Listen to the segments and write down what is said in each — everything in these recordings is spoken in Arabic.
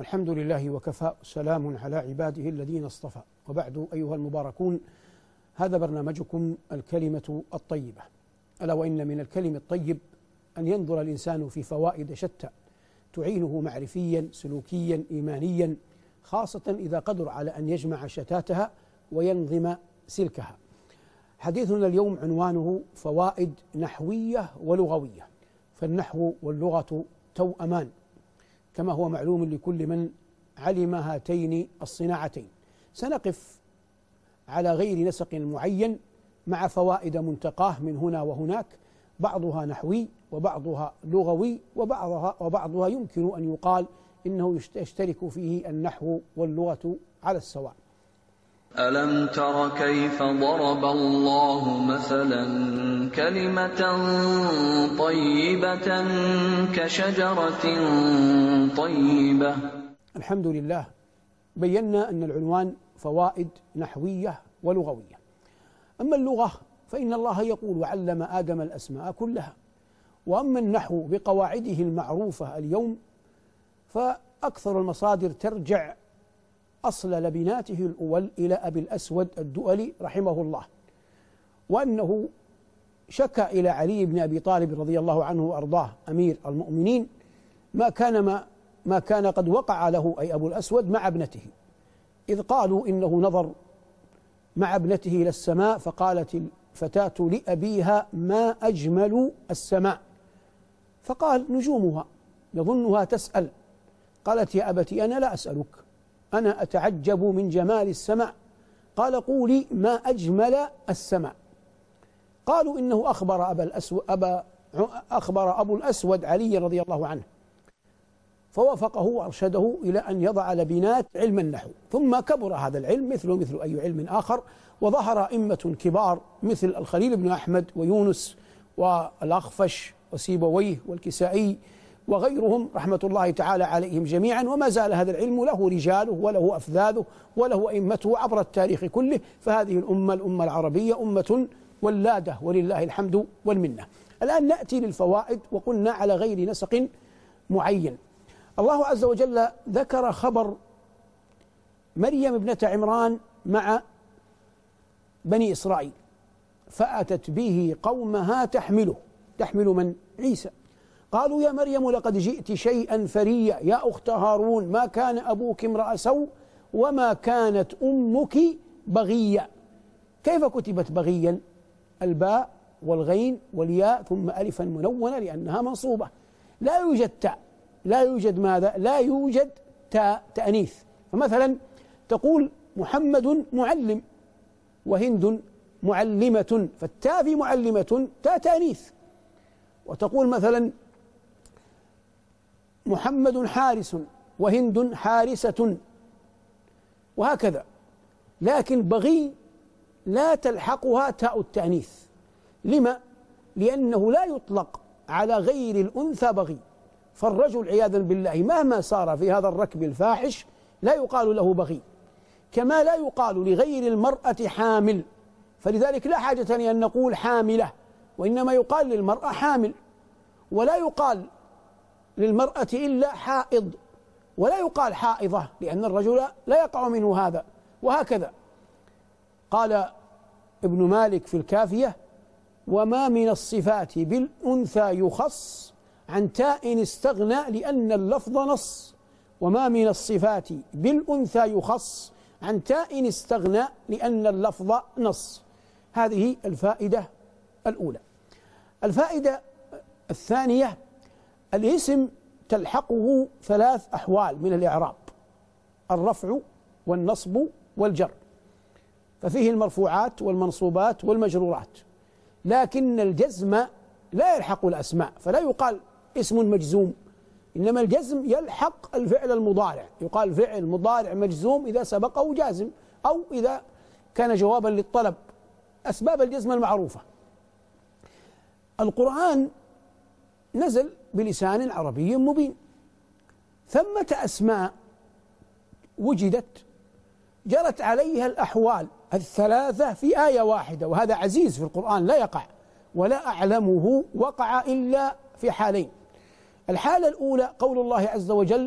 الحمد لله وكفى، سلام على عباده الذين اصطفى، وبعد أيها المباركون، هذا برنامجكم الكلمة الطيبة. ألا وإن من الكلم الطيب أن ينظر الإنسان في فوائد شتى تعينه معرفيا سلوكيا إيمانيا، خاصة إذا قدر على أن يجمع شتاتها وينظم سلكها. حديثنا اليوم عنوانه فوائد نحوية ولغوية، فالنحو واللغة توأمان كما هو معلوم لكل من علم هاتين الصناعتين. سنقف على غير نسق معين مع فوائد منتقاه من هنا وهناك، بعضها نحوي وبعضها لغوي وبعضها يمكن أن يقال إنه يشترك فيه النحو واللغة على السواء. ألم تر كيف ضرب الله مثلا كلمة طيبة كشجرة طيبة. الحمد لله، بينا أن العنوان فوائد نحوية ولغوية. أما اللغة فإن الله يقول وعلم آدم الأسماء كلها، وأما النحو بقواعده المعروفة اليوم فأكثر المصادر ترجع أصل لبناته الأول إلى أبي الأسود الدؤلي رحمه الله، وأنه شكى إلى علي بن أبي طالب رضي الله عنه وأرضاه أمير المؤمنين ما كان قد وقع له أي أبو الأسود مع ابنته، إذ قالوا إنه نظر مع ابنته إلى السماء فقالت الفتاة لأبيها ما أجمل السماء، فقال نجومها يظنها تسأل، قالت يا أبتي أنا لا أسألك، أنا أتعجب من جمال السماء، قال قولي ما أجمل السماء. قالوا إنه أخبر أبو الأسود علي رضي الله عنه، فوافقه وأرشده إلى أن يضع لبنات علم النحو، ثم كبر هذا العلم مثل أي علم آخر، وظهر أئمة كبار مثل الخليل بن أحمد ويونس والأخفش وسيبويه والكسائي وغيرهم رحمة الله تعالى عليهم جميعا، وما زال هذا العلم له رجاله وله أفذاذه وله أئمته عبر التاريخ كله. فهذه الأمة العربية أمة ولادة ولله الحمد والمنة. الآن نأتي للفوائد، وقلنا على غير نسق معين. الله عز وجل ذكر خبر مريم ابنة عمران مع بني إسرائيل، فأتت به قومها تحمل من؟ عيسى. قالوا يا مريم لقد جئت شيئا فريا يا أخت هارون ما كان أبوك امرأ سوء وما كانت أمك بغيا. كيف كتبت بغيا؟ الباء والغين والياء ثم ألفا منونة لأنها منصوبة، لا يوجد تاء، لا يوجد ماذا؟ لا يوجد تاء تأنيث. فمثلا تقول محمد معلم وهند معلمة، فالتاء في معلمة تاء تأنيث. وتقول مثلا محمد حارس وهند حارسة، وهكذا. لكن بغي لا تلحقها تاء التأنيث. لما؟ لأنه لا يطلق على غير الأنثى بغي، فالرجل عياذا بالله مهما صار في هذا الركب الفاحش لا يقال له بغي، كما لا يقال لغير المرأة حامل، فلذلك لا حاجة لأن نقول حاملة، وإنما يقال للمرأة حامل، ولا يقال للمرأة إلا حائض، ولا يقال حائضة لأن الرجل لا يقع منه هذا، وهكذا. قال ابن مالك في الكافية وما من الصفات بالأنثى يخص عن تاء استغنى لأن اللفظ نص، وما من الصفات بالأنثى يخص عن تاء استغنى لأن اللفظ نص. هذه الفائدة الأولى. الفائدة الثانية الاسم تلحقه ثلاث أحوال من الإعراب: الرفع والنصب والجر، ففيه المرفوعات والمنصوبات والمجرورات، لكن الجزم لا يلحق الأسماء، فلا يقال اسم مجزوم، إنما الجزم يلحق الفعل المضارع، يقال فعل مضارع مجزوم إذا سبقه جازم أو إذا كان جوابا للطلب، أسباب الجزم المعروفة. القرآن نزل بلسان عربي مبين، ثمة أسماء وجدت جرت عليها الأحوال الثلاثة في آية واحدة، وهذا عزيز في القرآن لا يقع، ولا أعلمه وقع إلا في حالين. الحالة الأولى قول الله عز وجل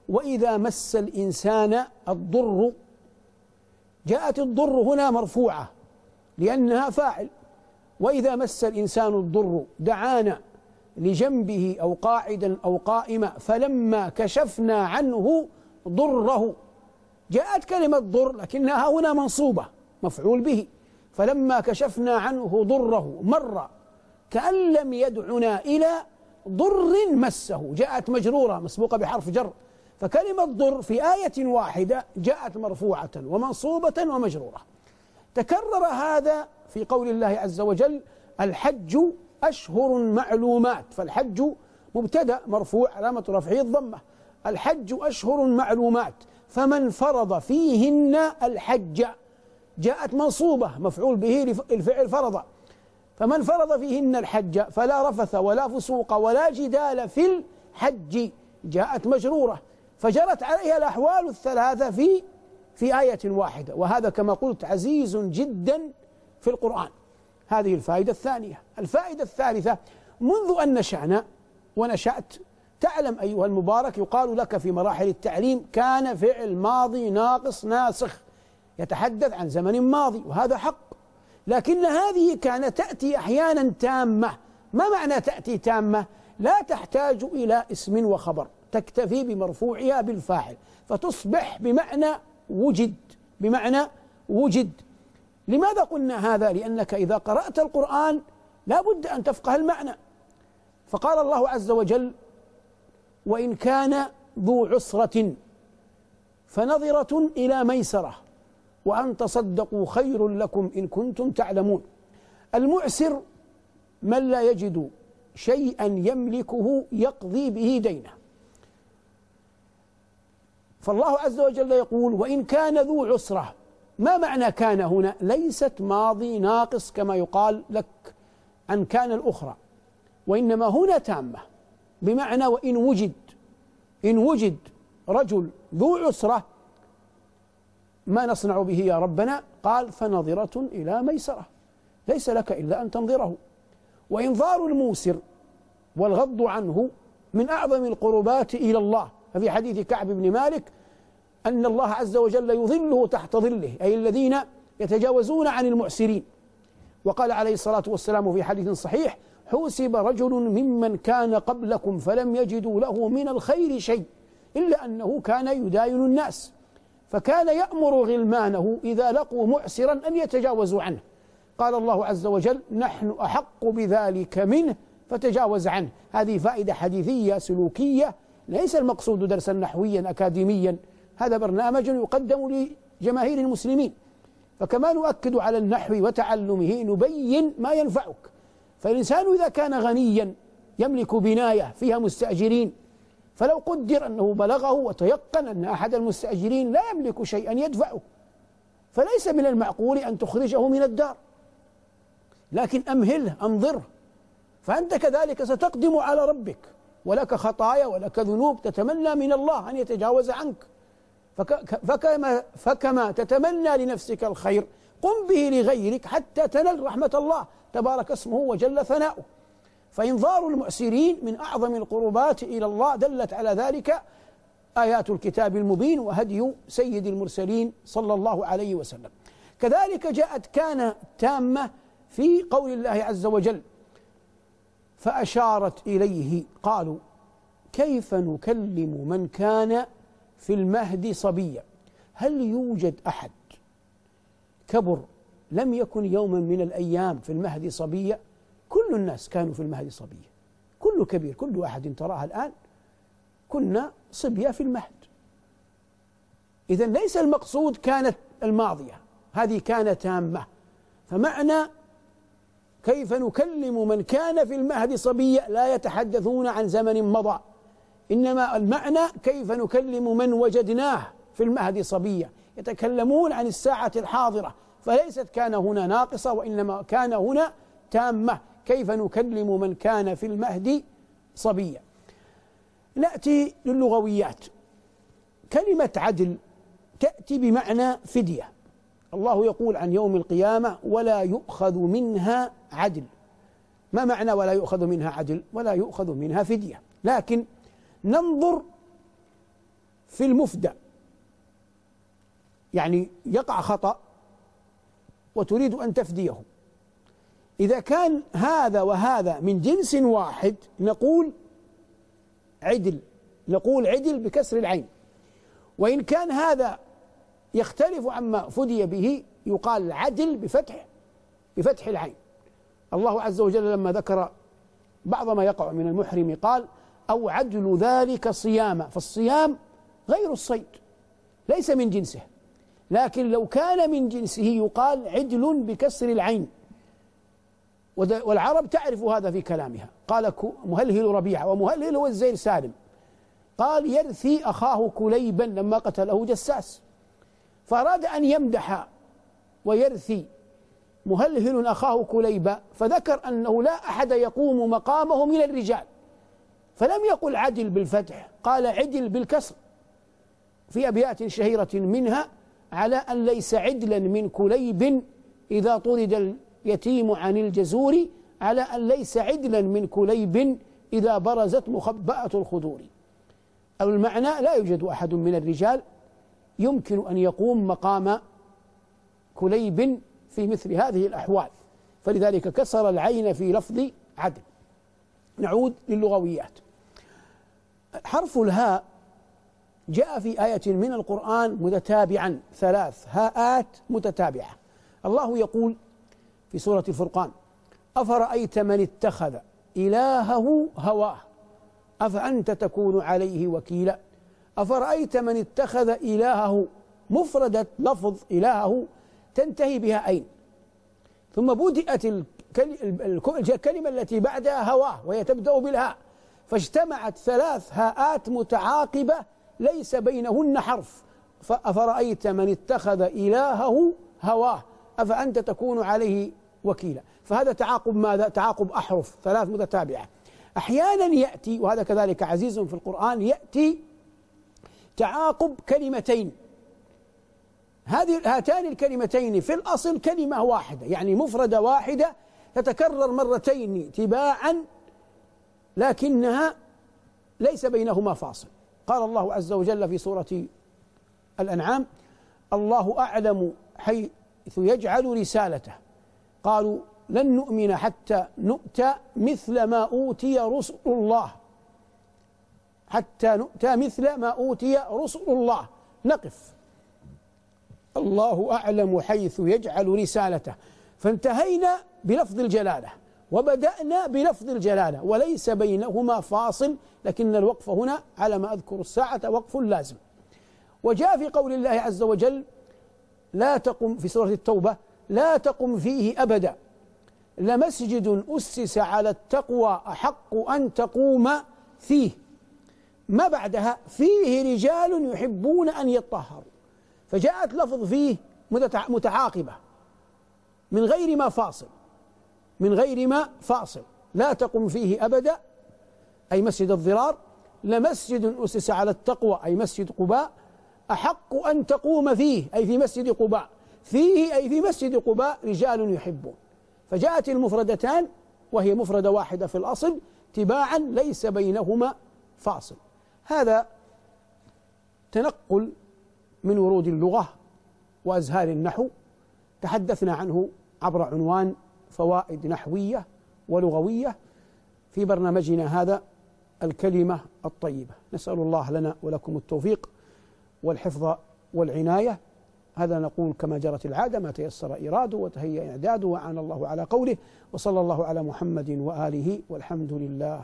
وإذا مس الإنسان الضر، جاءت الضر هنا مرفوعة لأنها فاعل، وإذا مس الإنسان الضر دعانا لجنبه أو قاعدا أو قائما فلما كشفنا عنه ضره. جاءت كلمة ضر لكنها هنا منصوبة مفعول به، فلما كشفنا عنه ضره مر كأن لم يدعنا إلى ضر مسه، جاءت مجرورة مسبوقة بحرف جر، فكلمة ضر في آية واحدة جاءت مرفوعة ومنصوبة ومجرورة. تكرر هذا في قول الله عز وجل: الحج أشهر معلومات، فالحج مبتدأ مرفوع علامة رفعه الضمة، الحج أشهر معلومات فمن فرض فيهن الحج، جاءت منصوبة مفعول به الفعل فرض، فمن فرض فيهن الحج فلا رفث ولا فسوق ولا جدال في الحج، جاءت مجرورة، فجرت عليها الأحوال الثلاثة في آية واحدة، وهذا كما قلت عزيز جدا في القرآن. هذه الفائدة الثانية. الفائدة الثالثة: منذ أن نشأنا ونشأت تعلم أيها المبارك يقال لك في مراحل التعليم كان فعل ماضي ناقص ناسخ، يتحدث عن زمن ماضي، وهذا حق، لكن هذه كان تأتي أحيانا تامة. ما معنى تأتي تامة؟ لا تحتاج إلى اسم وخبر، تكتفي بمرفوعها بالفاعل فتصبح بمعنى وجد، بمعنى وجد. لماذا قلنا هذا؟ لأنك إذا قرأت القرآن لا بد أن تفقه المعنى. فقال الله عز وجل: وإن كان ذو عسرة فنظرة إلى ميسرة وأن تصدقوا خير لكم إن كنتم تعلمون. المعسر من لا يجد شيئا يملكه يقضي به دينه، فالله عز وجل يقول: وإن كان ذو عسرة. ما معنى كان هنا؟ ليست ماضي ناقص كما يقال لك عن كان الأخرى، وإنما هنا تامة بمعنى وإن وجد، إن وجد رجل ذو عسرة ما نصنع به يا ربنا؟ قال: فنظرة إلى ميسرة، ليس لك إلا أن تنظره. وإنظار الموسر والغض عنه من أعظم القربات إلى الله، ففي حديث كعب بن مالك أن الله عز وجل يظله تحت ظله، أي الذين يتجاوزون عن المعسرين. وقال عليه الصلاة والسلام في حديث صحيح: حوسب رجل ممن كان قبلكم فلم يجدوا له من الخير شيء إلا أنه كان يداين الناس، فكان يأمر غلمانه إذا لقوا معسرا أن يتجاوزوا عنه. قال الله عز وجل: نحن أحق بذلك منه فتجاوز عنه. هذه فائدة حديثية سلوكية، ليس المقصود درسا نحويا أكاديميا، هذا برنامج يقدم لجماهير المسلمين. فكما نؤكد على النحو وتعلمه نبين ما ينفعك. فالإنسان إذا كان غنيا يملك بناية فيها مستأجرين، فلو قدر أنه بلغه وتيقن أن أحد المستأجرين لا يملك شيئا يدفعه، فليس من المعقول أن تخرجه من الدار، لكن أمهله أنظره، فأنت كذلك ستقدم على ربك ولك خطايا ولك ذنوب تتمنى من الله أن يتجاوز عنك، فكما تتمنى لنفسك الخير قم به لغيرك حتى تنل رحمة الله تبارك اسمه وجل ثناؤه. فإنظار المعسرين من أعظم القربات إلى الله، دلت على ذلك آيات الكتاب المبين وهدي سيد المرسلين صلى الله عليه وسلم. كذلك جاءت كان تامة في قول الله عز وجل: فأشارت إليه قالوا كيف نكلم من كان في المهد صبيا. هل يوجد أحد كبر لم يكن يوما من الأيام في المهد صبيا؟ كل الناس كانوا في المهد صبيا، كل كبير، كل أحد تراها الآن كنا صبيا في المهد. إذن ليس المقصود كانت الماضية، هذه كانت تامة. فمعنى كيف نكلم من كان في المهد صبيا لا يتحدثون عن زمن مضى، إنما المعنى كيف نكلم من وجدناه في المهد صبيا، يتكلمون عن الساعة الحاضرة، فليست كان هنا ناقصة وإنما كان هنا تامة. كيف نكلم من كان في المهد صبيا. نأتي للغويات. كلمة عدل تأتي بمعنى فدية. الله يقول عن يوم القيامة: ولا يؤخذ منها عدل. ما معنى ولا يؤخذ منها عدل؟ ولا يؤخذ منها فدية. لكن ننظر في المفدى، يعني يقع خطأ وتريد أن تفديه، إذا كان هذا وهذا من جنس واحد نقول عدل، نقول عدل بكسر العين، وإن كان هذا يختلف عما فدي به يقال عدل بفتح العين. الله عز وجل لما ذكر بعض ما يقع من المحرم قال أو عدل ذلك صياما، فالصيام غير الصيد ليس من جنسه، لكن لو كان من جنسه يقال عدل بكسر العين، والعرب تعرف هذا في كلامها. قال مهلهل ربيعة، ومهلهل هو الزير سالم، قال يرثي أخاه كليبا لما قتله جساس، فأراد أن يمدح ويرثي مهلهل أخاه كليبا، فذكر أنه لا أحد يقوم مقامه من الرجال، فلم يقل عدل بالفتح، قال عدل بالكسر في أبيات شهيرة منها على أن ليس عدلا من كليب إذا طرد اليتيم عن الجزور، على أن ليس عدلا من كليب إذا برزت مخبأة الخدور. أو المعنى لا يوجد أحد من الرجال يمكن أن يقوم مقام كليب في مثل هذه الأحوال، فلذلك كسر العين في لفظ عدل. نعود للغويات. حرف الهاء جاء في آية من القرآن متتابعا، 3 هاءات متتابعة. الله يقول في سورة الفرقان أفرأيت من اتخذ إلهه هواه أفأنت تكون عليه وكيلا. أفرأيت من اتخذ إلهه، مفردة لفظ إلهه تنتهي بها أين، ثم بدأت الكلمة التي بعدها هواه وهي تبدأ بالهاء، فاجتمعت 3 هاءات متعاقبة ليس بينهن حرف. فأفرأيت من اتخذ إلهه هواه أفأنت تكون عليه وكيلا. فهذا تعاقب ماذا؟ تعاقب أحرف 3 متتابعة. أحيانا يأتي، وهذا كذلك عزيز في القرآن، يأتي تعاقب كلمتين، هاتان الكلمتين في الأصل كلمة واحدة، يعني مفردة واحدة تتكرر مرتين تباعا لكنها ليس بينهما فاصل. قال الله عز وجل في سورة الأنعام الله أعلم حيث يجعل رسالته، قالوا لن نؤمن حتى نؤتى مثل ما أوتي رسل الله، حتى نؤتى مثل ما أوتي رسل الله. نقف، الله أعلم حيث يجعل رسالته، فانتهينا بلفظ الجلالة وبدأنا بلفظ الجلالة وليس بينهما فاصل، لكن الوقف هنا على ما أذكر الساعة وقف لازم. وجاء في قول الله عز وجل لا تقم في سورة التوبة لا تقم فيه أبدا لمسجد أسس على التقوى أحق أن تقوم فيه، ما بعدها فيه رجال يحبون أن يطهروا، فجاءت لفظ فيه متعاقبة من غير ما فاصل، من غير ما فاصل. لا تقم فيه أبدا أي مسجد الضرار، لمسجد أسس على التقوى أي مسجد قباء، أحق أن تقوم فيه أي في مسجد قباء، فيه أي في مسجد قباء رجال يحبون. فجاءت المفردتان وهي مفردة واحدة في الأصل تباعا ليس بينهما فاصل. هذا تنقل من ورود اللغة وأزهار النحو تحدثنا عنه عبر عنوان فوائد نحوية ولغوية في برنامجنا هذا الكلمة الطيبة. نسأل الله لنا ولكم التوفيق والحفظ والعناية. هذا نقول كما جرت العادة، ما تيسر إراده وتهيأ إعداده، وأعان الله على قوله، وصلى الله على محمد وآله، والحمد لله.